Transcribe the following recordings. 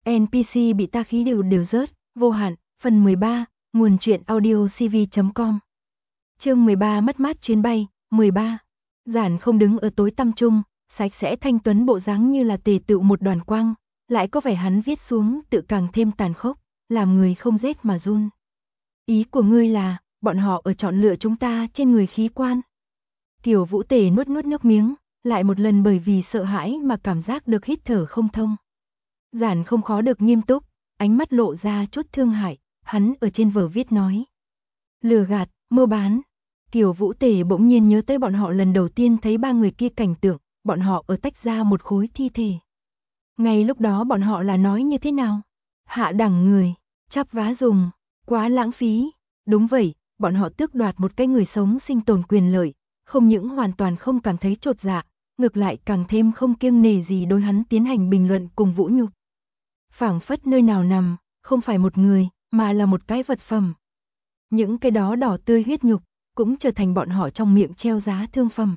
NPC bị ta khí đều rớt, vô hạn, phần 13, nguồn truyện audio cv.com. Chương 13 mất mát chuyến bay, 13. Giản không đứng ở tối tăm trung, sạch sẽ thanh tuấn bộ dáng như là tề tựu một đoàn quang, lại có vẻ hắn viết xuống tự càng thêm tàn khốc, làm người không rét mà run. Ý của ngươi là, bọn họ ở chọn lựa chúng ta trên người khí quan. Kiều Vũ Tề nuốt nước miếng, lại một lần bởi vì sợ hãi mà cảm giác được hít thở không thông. Giản không khó được nghiêm túc, ánh mắt lộ ra chút thương hại, hắn ở trên vở viết nói. Lừa gạt, mơ bán. Kiều Vũ Tề bỗng nhiên nhớ tới bọn họ lần đầu tiên thấy ba người kia cảnh tượng, bọn họ ở tách ra một khối thi thể. Ngay lúc đó bọn họ là nói như thế nào? Hạ đẳng người, chắp vá dùng, quá lãng phí. Đúng vậy, bọn họ tước đoạt một cái người sống sinh tồn quyền lợi, không những hoàn toàn không cảm thấy chột dạ, ngược lại càng thêm không kiêng nể gì đối hắn tiến hành bình luận cùng vũ nhục. Phảng phất nơi nào nằm, không phải một người, mà là một cái vật phẩm. Những cái đó đỏ tươi huyết nhục, cũng trở thành bọn họ trong miệng treo giá thương phẩm.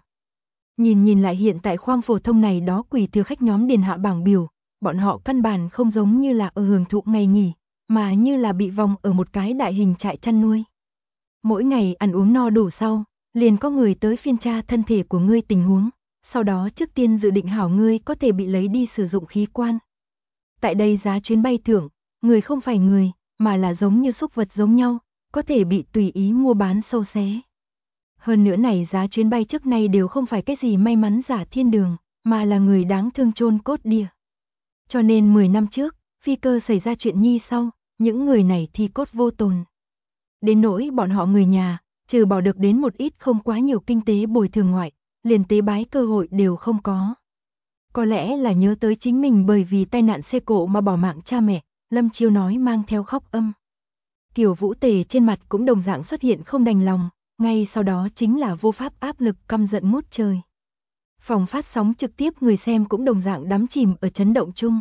Nhìn lại hiện tại khoang phổ thông này đó quỷ thừa khách nhóm điền hạ bảng biểu, bọn họ căn bản không giống như là ở hưởng thụ ngày nghỉ, mà như là bị vòng ở một cái đại hình trại chăn nuôi. Mỗi ngày ăn uống no đủ sau, liền có người tới phiên tra thân thể của ngươi tình huống, sau đó trước tiên dự định hảo ngươi có thể bị lấy đi sử dụng khí quan. Tại đây giá chuyến bay thưởng, người không phải người, mà là giống như súc vật giống nhau, có thể bị tùy ý mua bán sâu xé. Hơn nữa này giá chuyến bay trước nay đều không phải cái gì may mắn giả thiên đường, mà là người đáng thương chôn cốt địa. Cho nên 10 năm trước, phi cơ xảy ra chuyện nhi sau, những người này thi cốt vô tồn. Đến nỗi bọn họ người nhà, trừ bỏ được đến một ít không quá nhiều kinh tế bồi thường ngoại, liền tế bái cơ hội đều không có. Có lẽ là nhớ tới chính mình bởi vì tai nạn xe cộ mà bỏ mạng cha mẹ, Lâm Chiêu nói mang theo khóc âm. Kiều Vũ Tề trên mặt cũng đồng dạng xuất hiện không đành lòng, ngay sau đó chính là vô pháp áp lực căm giận ngút trời. Phòng phát sóng trực tiếp người xem cũng đồng dạng đắm chìm ở chấn động chung.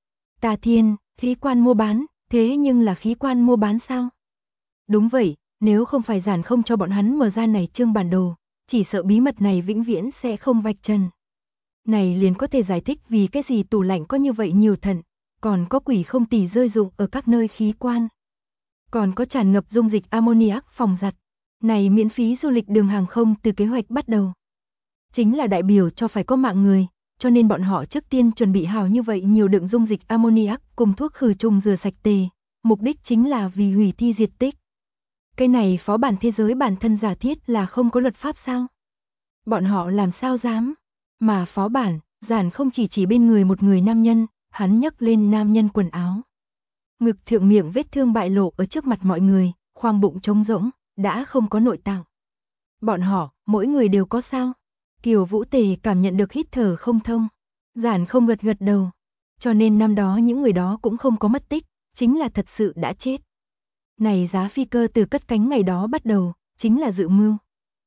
Tà Thiên, khí quan mua bán, thế nhưng là khí quan mua bán sao? Đúng vậy, nếu không phải Giản không cho bọn hắn mở ra này chương bản đồ, chỉ sợ bí mật này vĩnh viễn sẽ không vạch trần. Này liền có thể giải thích vì cái gì tủ lạnh có như vậy nhiều thận, còn có quỷ không tỳ rơi rụng ở các nơi khí quan. Còn có tràn ngập dung dịch ammoniac phòng giặt. Này miễn phí du lịch đường hàng không từ kế hoạch bắt đầu. Chính là đại biểu cho phải có mạng người, cho nên bọn họ trước tiên chuẩn bị hào như vậy nhiều đựng dung dịch ammoniac cùng thuốc khử trùng rửa sạch tề, mục đích chính là vì hủy thi diệt tích. Cái này phó bản thế giới bản thân giả thiết là không có luật pháp sao? Bọn họ làm sao dám? Mà phó bản, Giản không chỉ bên người một người nam nhân, hắn nhấc lên nam nhân quần áo. Ngực thượng miệng vết thương bại lộ ở trước mặt mọi người, khoang bụng trống rỗng, đã không có nội tạng. Bọn họ, mỗi người đều có sao? Kiều Vũ Tề cảm nhận được hít thở không thông. Giản không gật đầu. Cho nên năm đó những người đó cũng không có mất tích, chính là thật sự đã chết. Này giá phi cơ từ cất cánh ngày đó bắt đầu, chính là dự mưu.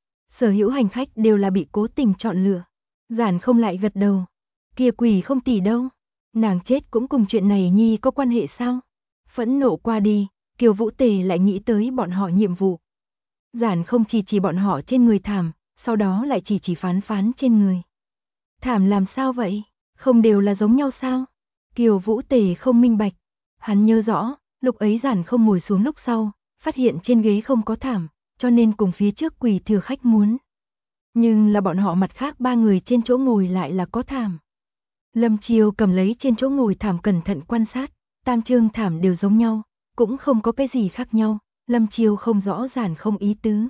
Sở hữu hành khách đều là bị cố tình chọn lựa. Giản không lại gật đầu. Kia quỷ không tỉ đâu. Nàng chết cũng cùng chuyện này nhi có quan hệ sao? Phẫn nộ qua đi, Kiều Vũ Tề lại nghĩ tới bọn họ nhiệm vụ. Giản không chỉ bọn họ trên người thảm, sau đó lại chỉ phán trên người. Thảm làm sao vậy? Không đều là giống nhau sao? Kiều Vũ Tề không minh bạch. Hắn nhớ rõ, lúc ấy Giản không ngồi xuống lúc sau, phát hiện trên ghế không có thảm, cho nên cùng phía trước quỷ thừa khách muốn. Nhưng là bọn họ mặt khác ba người trên chỗ ngồi lại là có thảm. Lâm Chiêu cầm lấy trên chỗ ngồi thảm cẩn thận quan sát, tam chương thảm đều giống nhau, cũng không có cái gì khác nhau, Lâm Chiêu không rõ Giản không ý tứ.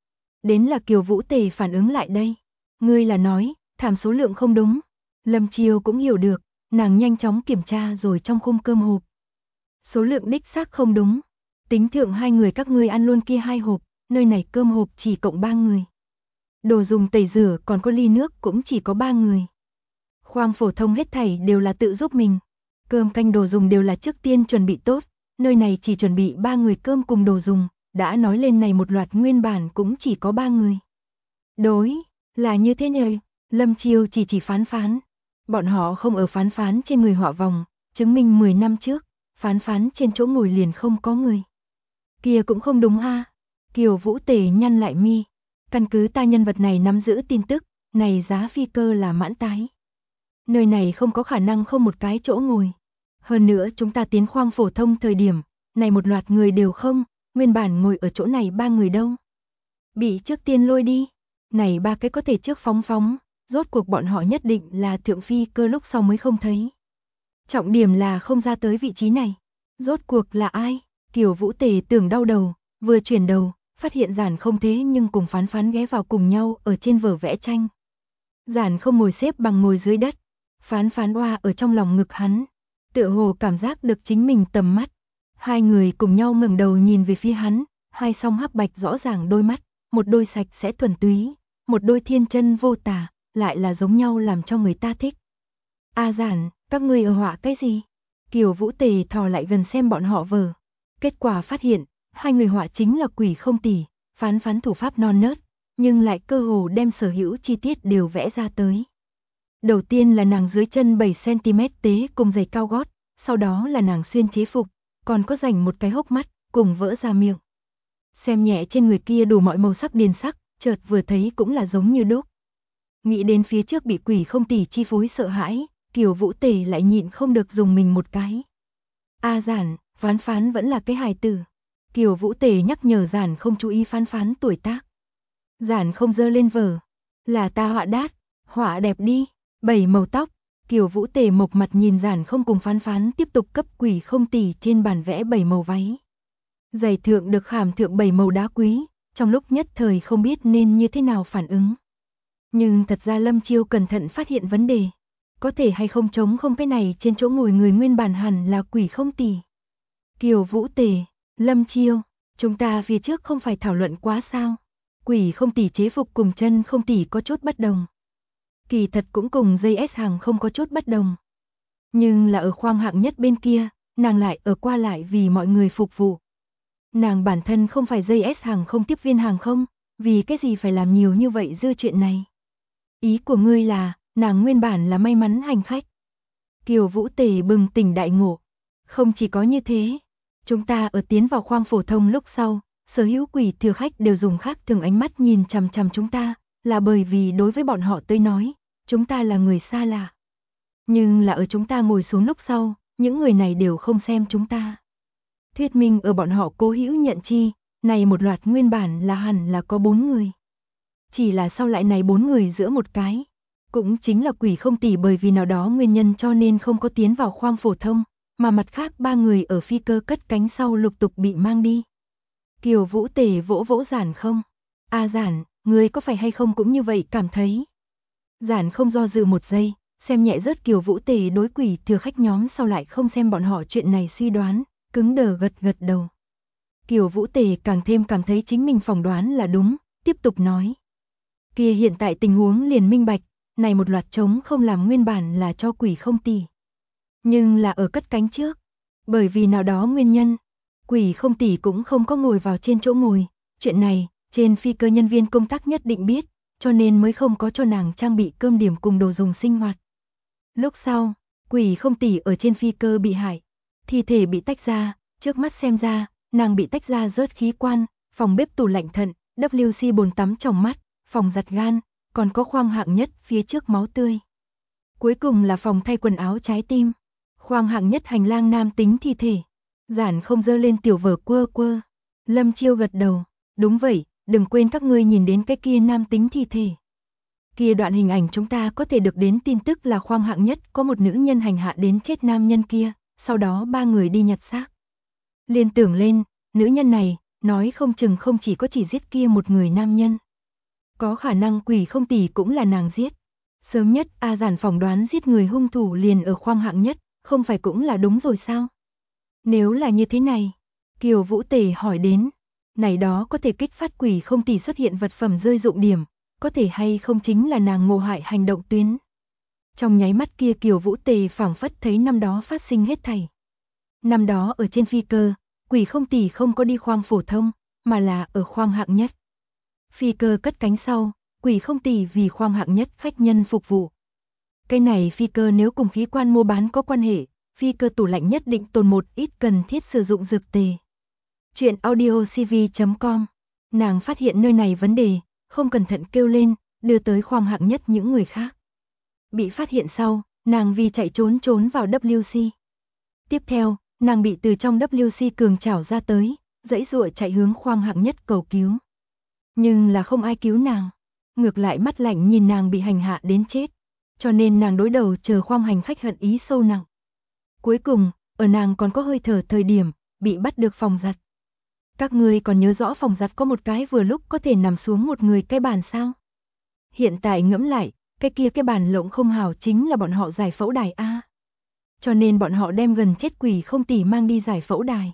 Đến là Kiều Vũ Tề phản ứng lại đây. Ngươi là nói, thảm số lượng không đúng. Lâm Chiêu cũng hiểu được, nàng nhanh chóng kiểm tra rồi trong khung cơm hộp. Số lượng đích xác không đúng. Tính thượng hai người các ngươi ăn luôn kia 2 hộp, nơi này cơm hộp chỉ cộng 3 người. Đồ dùng tẩy rửa còn có ly nước cũng chỉ có 3 người. Khoang phổ thông hết thảy đều là tự giúp mình. Cơm canh đồ dùng đều là trước tiên chuẩn bị tốt, nơi này chỉ chuẩn bị 3 người cơm cùng đồ dùng, đã nói lên này một loạt nguyên bản cũng chỉ có 3 người. Đối, là như thế này, Lâm Chiêu chỉ phán. Bọn họ không ở phán trên người họa vòng, chứng minh 10 năm trước, phán trên chỗ ngồi liền không có người. Kia cũng không đúng a. Kiều Vũ Tề nhăn lại mi. Căn cứ ta nhân vật này nắm giữ tin tức, này giá phi cơ là mãn tái. Nơi này không có khả năng không một cái chỗ ngồi. Hơn nữa chúng ta tiến khoang phổ thông thời điểm, này một loạt người đều không, nguyên bản ngồi ở chỗ này 3 người đâu. Bị trước tiên lôi đi, này 3 cái có thể trước phóng, rốt cuộc bọn họ nhất định là thượng phi cơ lúc sau mới không thấy. Trọng điểm là không ra tới vị trí này. Rốt cuộc là ai? Kiều Vũ Tề tưởng đau đầu, vừa chuyển đầu, phát hiện Giản Không thế nhưng cùng Phán Phán ghé vào cùng nhau ở trên vở vẽ tranh. Giản Không ngồi xếp bằng ngồi dưới đất, Phán Phán oa ở trong lòng ngực hắn, tựa hồ cảm giác được chính mình tầm mắt. Hai người cùng nhau ngẩng đầu nhìn về phía hắn, hai song hắc bạch rõ ràng đôi mắt, một đôi sạch sẽ thuần túy, một đôi thiên chân vô tà, lại là giống nhau làm cho người ta thích. A Giản, các ngươi ở họa cái gì? Kiều Vũ Tề thò lại gần xem bọn họ vở. Kết quả phát hiện, hai người họa chính là Quỷ Không Tỉ, Phán Phán thủ pháp non nớt, nhưng lại cơ hồ đem sở hữu chi tiết đều vẽ ra tới. Đầu tiên là nàng dưới chân 7cm tế cùng giày cao gót, sau đó là nàng xuyên chế phục, còn có dành một cái hốc mắt, cùng vỡ ra miệng. Xem nhẹ trên người kia đủ mọi màu sắc điền sắc, chợt vừa thấy cũng là giống như đúc. Nghĩ đến phía trước bị Quỷ Không Tỉ chi phối sợ hãi, Kiều Vũ Tề lại nhịn không được dùng mình một cái. A Giản, Phán Phán vẫn là cái hài tử. Kiều Vũ Tề nhắc nhở Giản Không chú ý Phán Phán tuổi tác. Giản Không giơ lên vở. Là ta họa đát, họa đẹp đi, 7 màu tóc. Kiều Vũ Tề mộc mặt nhìn Giản Không cùng Phán Phán tiếp tục cấp Quỷ Không Tỉ trên bản vẽ 7 màu váy. Giày thượng được khảm thượng 7 màu đá quý, trong lúc nhất thời không biết nên như thế nào phản ứng. Nhưng thật ra Lâm Chiêu cẩn thận phát hiện vấn đề. Có thể hay không trống không cái này trên chỗ ngồi người nguyên bản hẳn là Quỷ Không Tỉ. Kiều Vũ Tề, Lâm Chiêu, chúng ta phía trước không phải thảo luận quá sao? Quỷ Không Tỉ chế phục cùng Chân Không Tỉ có chút bất đồng. Kỳ thật cũng cùng JS hàng không có chút bất đồng. Nhưng là ở khoang hạng nhất bên kia, nàng lại ở qua lại vì mọi người phục vụ. Nàng bản thân không phải JS hàng không tiếp viên hàng không, vì cái gì phải làm nhiều như vậy dư chuyện này? Ý của ngươi là, nàng nguyên bản là may mắn hành khách. Kiều Vũ Tề bừng tỉnh đại ngộ. Không chỉ có như thế, chúng ta ở tiến vào khoang phổ thông lúc sau, sở hữu quỷ thừa khách đều dùng khác thường ánh mắt nhìn chằm chằm chúng ta, là bởi vì đối với bọn họ tới nói, chúng ta là người xa lạ. Nhưng là ở chúng ta ngồi xuống lúc sau, những người này đều không xem chúng ta. Thuyết minh ở bọn họ cố hữu nhận chi, này một loạt nguyên bản là hẳn là có 4 người. Chỉ là sau lại này 4 người giữa một cái. Cũng chính là Quỷ Không Tỉ bởi vì nào đó nguyên nhân cho nên không có tiến vào khoang phổ thông, mà mặt khác 3 người ở phi cơ cất cánh sau lục tục bị mang đi. Kiều Vũ Tề vỗ vỗ Giản Không. A Giản, ngươi có phải hay không cũng như vậy cảm thấy? Giản Không do dự một giây, xem nhẹ rớt Kiều Vũ Tề đối quỷ thừa khách nhóm sau lại không xem bọn họ chuyện này suy đoán, cứng đờ gật gật đầu. Kiều Vũ Tề càng thêm cảm thấy chính mình phỏng đoán là đúng, tiếp tục nói. Kia hiện tại tình huống liền minh bạch, này một loạt trống không làm nguyên bản là cho Quỷ Không Tỉ. Nhưng là ở cất cánh trước, bởi vì nào đó nguyên nhân, Quỷ Không Tỉ cũng không có ngồi vào trên chỗ ngồi, chuyện này, trên phi cơ nhân viên công tác nhất định biết, cho nên mới không có cho nàng trang bị cơm điểm cùng đồ dùng sinh hoạt. Lúc sau, Quỷ Không Tỉ ở trên phi cơ bị hại, thi thể bị tách ra, trước mắt xem ra, nàng bị tách ra rớt khí quan, phòng bếp tủ lạnh thận, WC bồn tắm trong mắt, phòng giặt gan, còn có khoang hạng nhất phía trước máu tươi. Cuối cùng là phòng thay quần áo trái tim, khoang hạng nhất hành lang nam tính thi thể. Giản Không giơ lên tiểu vở quơ quơ. Lâm Chiêu gật đầu, đúng vậy, đừng quên các ngươi nhìn đến cái kia nam tính thi thể. Kia đoạn hình ảnh chúng ta có thể được đến tin tức là khoang hạng nhất có một nữ nhân hành hạ đến chết nam nhân kia, sau đó 3 người đi nhặt xác. Liên tưởng lên, nữ nhân này, nói không chừng không chỉ có chỉ giết kia một người nam nhân. Có khả năng Quỷ Không Tỉ cũng là nàng giết. Sớm nhất A Giản phỏng đoán giết người hung thủ liền ở khoang hạng nhất, không phải cũng là đúng rồi sao? Nếu là như thế này, Kiều Vũ Tề hỏi đến, này đó có thể kích phát Quỷ Không Tỉ xuất hiện vật phẩm rơi dụng điểm, có thể hay không chính là nàng ngộ hại hành động tuyến. Trong nháy mắt kia Kiều Vũ Tề phảng phất thấy năm đó phát sinh hết thảy. Năm đó ở trên phi cơ, Quỷ Không Tỉ không có đi khoang phổ thông, mà là ở khoang hạng nhất. Phi cơ cất cánh sau, Quỷ Không Tỉ vì khoang hạng nhất khách nhân phục vụ. Cái này phi cơ nếu cùng khí quan mua bán có quan hệ, phi cơ tủ lạnh nhất định tồn một ít cần thiết sử dụng dược tề. Chuyện audiocv.com. Nàng phát hiện nơi này vấn đề, không cẩn thận kêu lên, đưa tới khoang hạng nhất những người khác. Bị phát hiện sau, nàng vì chạy trốn vào WC. Tiếp theo, nàng bị từ trong WC cường trảo ra tới, giãy giụa chạy hướng khoang hạng nhất cầu cứu. Nhưng là không ai cứu nàng, ngược lại mắt lạnh nhìn nàng bị hành hạ đến chết, cho nên nàng đối đầu chờ khoang hành khách hận ý sâu nặng. Cuối cùng, ở nàng còn có hơi thở thời điểm, bị bắt được phòng giặt. Các ngươi còn nhớ rõ phòng giặt có một cái vừa lúc có thể nằm xuống một người cái bàn sao? Hiện tại ngẫm lại, cái bàn lộng không hảo chính là bọn họ giải phẫu đài A. Cho nên bọn họ đem gần chết quỷ không tỷ mang đi giải phẫu đài.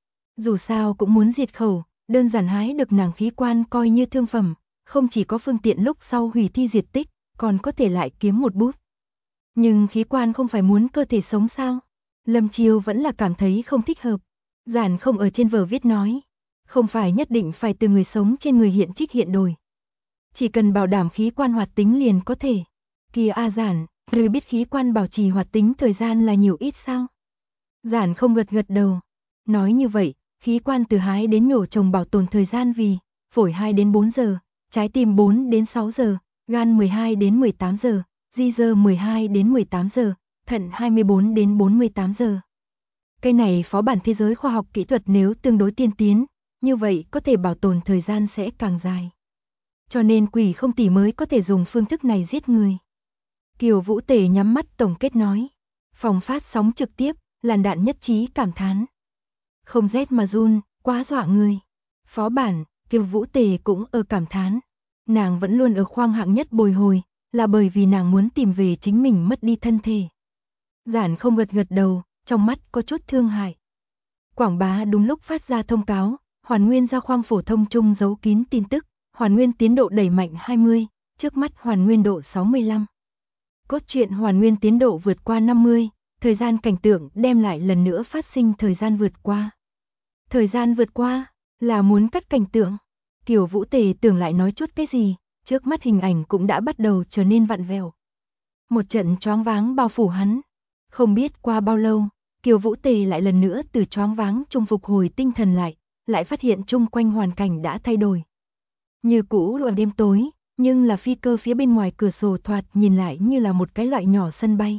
Dù sao cũng muốn diệt khẩu, đơn giản hái được nàng khí quan coi như thương phẩm, không chỉ có phương tiện lúc sau hủy thi diệt tích, còn có thể lại kiếm một bút. Nhưng khí quan không phải muốn cơ thể sống sao? Lâm Chiêu vẫn là cảm thấy không thích hợp. Giản không ở trên vở viết nói, không phải nhất định phải từ người sống trên người hiện trích hiện đổi. Chỉ cần bảo đảm khí quan hoạt tính liền có thể. Kìa Giản, ngươi biết khí quan bảo trì hoạt tính thời gian là nhiều ít sao? Giản không gật gật đầu. Nói như vậy, khí quan từ hái đến nhổ trồng bảo tồn thời gian vì phổi 2 đến 4 giờ, trái tim 4 đến 6 giờ, gan 12 đến 18 giờ, di dơ 12 đến 18 giờ, thận 24 đến 48 giờ. Cái này phó bản thế giới khoa học kỹ thuật nếu tương đối tiên tiến, như vậy có thể bảo tồn thời gian sẽ càng dài. Cho nên quỷ không tỷ mới có thể dùng phương thức này giết người. Kiều Vũ Tề nhắm mắt tổng kết nói. Phòng phát sóng trực tiếp, làn đạn nhất trí cảm thán. Không rét mà run, quá dọa người. Phó bản, Kiều Vũ Tề cũng ở cảm thán. Nàng vẫn luôn ở khoang hạng nhất bồi hồi, là bởi vì nàng muốn tìm về chính mình mất đi thân thể. Giản không gật gật đầu, trong mắt có chút thương hại. Quảng bá đúng lúc phát ra thông cáo, hoàn nguyên ra khoang phổ thông chung giấu kín tin tức, hoàn nguyên tiến độ đẩy mạnh 20, trước mắt hoàn nguyên độ 65. Cốt truyện hoàn nguyên tiến độ vượt qua 50, thời gian cảnh tượng đem lại lần nữa phát sinh thời gian vượt qua. Thời gian vượt qua, là muốn cắt cảnh tượng. Kiều Vũ Tề tưởng lại nói chút cái gì, trước mắt hình ảnh cũng đã bắt đầu trở nên vặn vẹo. Một trận choáng váng bao phủ hắn. Không biết qua bao lâu, Kiều Vũ Tề lại lần nữa từ choáng váng trung phục hồi tinh thần lại phát hiện chung quanh hoàn cảnh đã thay đổi. Như cũ là đêm tối, nhưng là phi cơ phía bên ngoài cửa sổ thoạt nhìn lại như là một cái loại nhỏ sân bay.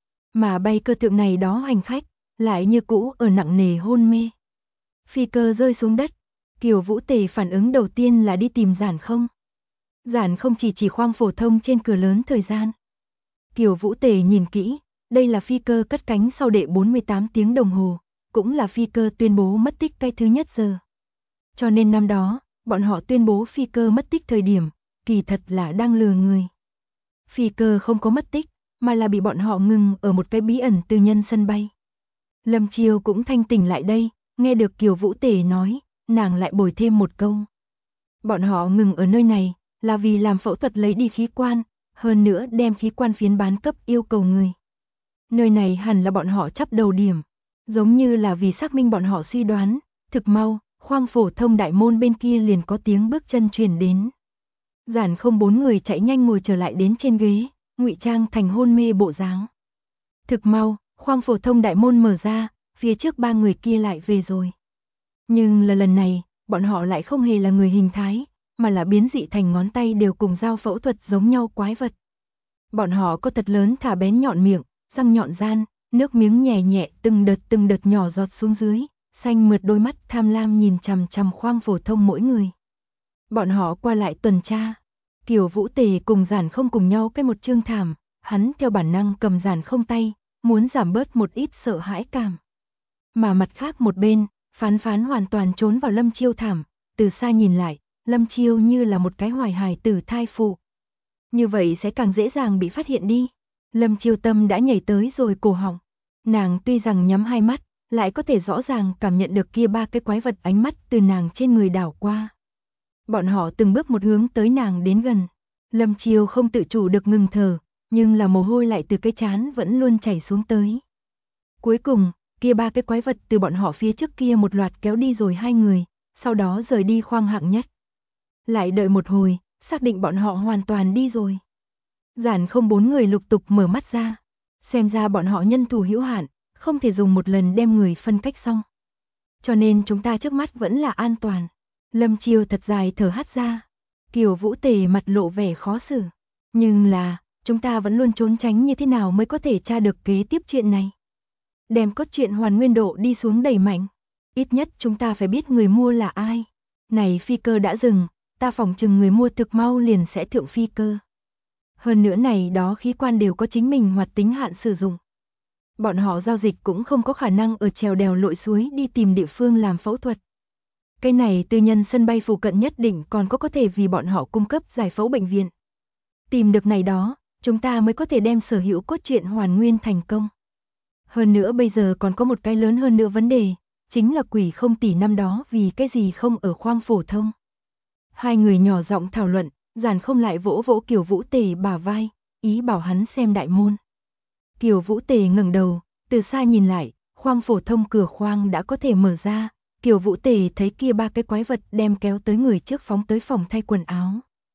Mà bay cơ thượng này đó hành khách, lại như cũ ở nặng nề hôn mê. Phi cơ rơi xuống đất, Kiều Vũ Tề phản ứng đầu tiên là đi tìm Giản không. Giản không chỉ khoang phổ thông trên cửa lớn thời gian. Kiều Vũ Tề nhìn kỹ, đây là phi cơ cất cánh sau đệ 48 tiếng đồng hồ, cũng là phi cơ tuyên bố mất tích cái thứ nhất giờ. Cho nên năm đó, bọn họ tuyên bố phi cơ mất tích thời điểm, kỳ thật là đang lừa người. Phi cơ không có mất tích, mà là bị bọn họ ngừng ở một cái bí ẩn tư nhân sân bay. Lâm Chiêu cũng thanh tỉnh lại đây, nghe được Kiều Vũ Tề nói, nàng lại bồi thêm một câu. Bọn họ ngừng ở nơi này, là vì làm phẫu thuật lấy đi khí quan, hơn nữa đem khí quan phiến bán cấp yêu cầu người. Nơi này hẳn là bọn họ chắp đầu điểm, giống như là vì xác minh bọn họ suy đoán, thực mau, khoang phổ thông đại môn bên kia liền có tiếng bước chân truyền đến. Giản không 4 người chạy nhanh ngồi trở lại đến trên ghế, ngụy trang thành hôn mê bộ dáng. Thực mau, khoang phổ thông đại môn mở ra, phía trước 3 người kia lại về rồi. Nhưng lần này, bọn họ lại không hề là người hình thái, mà là biến dị thành ngón tay đều cùng dao phẫu thuật giống nhau quái vật. Bọn họ có thật lớn thả bén nhọn miệng, răng nhọn gian, nước miếng nhẹ nhẹ từng đợt nhỏ giọt xuống dưới, xanh mượt đôi mắt tham lam nhìn chằm chằm khoang phổ thông mỗi người. Bọn họ qua lại tuần tra. Kiều Vũ Tề cùng Giản không cùng nhau cái một chương thảm, hắn theo bản năng cầm Giản không tay, muốn giảm bớt một ít sợ hãi cảm. Mà mặt khác một bên, Phán Phán hoàn toàn trốn vào Lâm Chiêu thảm, từ xa nhìn lại, Lâm Chiêu như là một cái hoài hài tử thai phụ. Như vậy sẽ càng dễ dàng bị phát hiện đi. Lâm Chiêu tâm đã nhảy tới rồi cổ họng. Nàng tuy rằng nhắm hai mắt, lại có thể rõ ràng cảm nhận được kia 3 cái quái vật ánh mắt từ nàng trên người đảo qua. Bọn họ từng bước một hướng tới nàng đến gần. Lâm Chiêu không tự chủ được ngừng thở, nhưng là mồ hôi lại từ cái trán vẫn luôn chảy xuống tới. Cuối cùng, kia 3 cái quái vật từ bọn họ phía trước kia một loạt kéo đi rồi 2 người, sau đó rời đi khoang hạng nhất. Lại đợi một hồi, xác định bọn họ hoàn toàn đi rồi. Giản không 4 người lục tục mở mắt ra. Xem ra bọn họ nhân thủ hữu hạn, không thể dùng một lần đem người phân cách xong. Cho nên chúng ta trước mắt vẫn là an toàn. Lâm Chiêu thật dài thở hắt ra. Kiều Vũ Tề mặt lộ vẻ khó xử. Nhưng là, chúng ta vẫn luôn trốn tránh như thế nào mới có thể tra được kế tiếp chuyện này. đem cốt truyện hoàn nguyên độ đi xuống đẩy mạnh. Ít nhất chúng ta phải biết người mua là ai. Này phi cơ đã dừng, ta phỏng chừng người mua thực mau liền sẽ thượng phi cơ. Hơn nữa này đó khí quan đều có chính mình hoạt tính hạn sử dụng. Bọn họ giao dịch cũng không có khả năng ở trèo đèo lội suối đi tìm địa phương làm phẫu thuật. Cái này tư nhân sân bay phụ cận nhất định còn có thể vì bọn họ cung cấp giải phẫu bệnh viện. Tìm được này đó, chúng ta mới có thể đem sở hữu cốt truyện hoàn nguyên thành công. Hơn nữa bây giờ còn có một cái lớn hơn nữa vấn đề, chính là Quỷ Không tỷ năm đó vì cái gì không ở khoang phổ thông. Hai người nhỏ giọng thảo luận, Giản Không lại vỗ vỗ Kiều Vũ Tề bả vai, ý bảo hắn xem đại môn. Kiều Vũ Tề ngẩng đầu, từ xa nhìn lại, khoang phổ thông cửa khoang đã có thể mở ra. Kiều Vũ Tề thấy kia ba cái quái vật đem kéo tới người trước phóng tới phòng thay quần áo.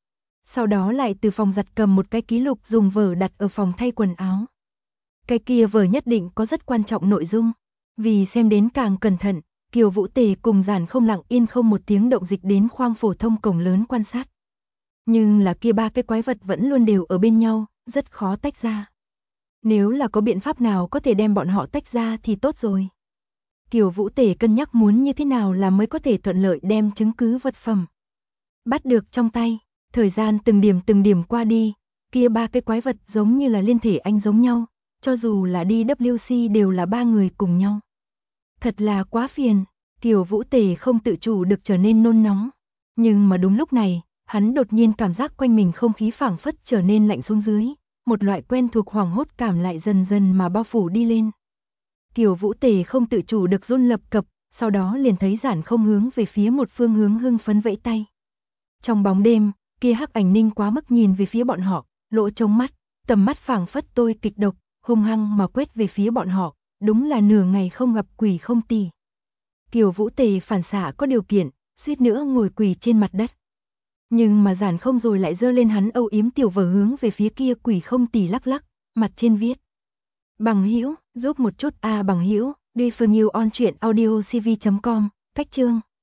Sau đó lại từ phòng giặt cầm một cái ký lục dùng vở đặt ở phòng thay quần áo. Cái kia vở nhất định có rất quan trọng nội dung. Vì xem đến càng cẩn thận, Kiều Vũ Tề cùng Giản Không lặng yên không một tiếng động dịch đến khoang phổ thông cổng lớn quan sát. Nhưng là kia ba cái quái vật vẫn luôn đều ở bên nhau, rất khó tách ra. Nếu là có biện pháp nào có thể đem bọn họ tách ra thì tốt rồi. Kiều Vũ Tề cân nhắc muốn như thế nào là mới có thể thuận lợi đem chứng cứ vật phẩm bắt được trong tay. Thời gian từng điểm qua đi, kia ba cái quái vật giống như là liên thể anh giống nhau, cho dù là đi WC đều là ba người cùng nhau. Thật là quá phiền, Kiều Vũ Tề không tự chủ được trở nên nôn nóng. Nhưng mà đúng lúc này, hắn đột nhiên cảm giác quanh mình không khí phảng phất trở nên lạnh xuống dưới, một loại quen thuộc hoảng hốt cảm lại dần dần mà bao phủ đi lên. Kiều Vũ Tề không tự chủ được run lập cập, sau đó liền thấy Giản Không hướng về phía một phương hướng hưng phấn vẫy tay. Trong bóng đêm, kia hắc ảnh ninh quá mức nhìn về phía bọn họ, lỗ trống mắt, tầm mắt phảng phất tôi kịch độc, hung hăng mà quét về phía bọn họ, đúng là nửa ngày không gặp Quỷ Không tỷ. Kiều Vũ Tề phản xạ có điều kiện, suýt nữa ngồi quỳ trên mặt đất. Nhưng mà Giản Không rồi lại giơ lên hắn âu yếm tiểu vở hướng về phía kia Quỷ Không tỷ lắc lắc, mặt trên viết: Bằng hữu, giúp một chút a bằng hữu, đi phương yêu on truyện audio cv.com, cách chương.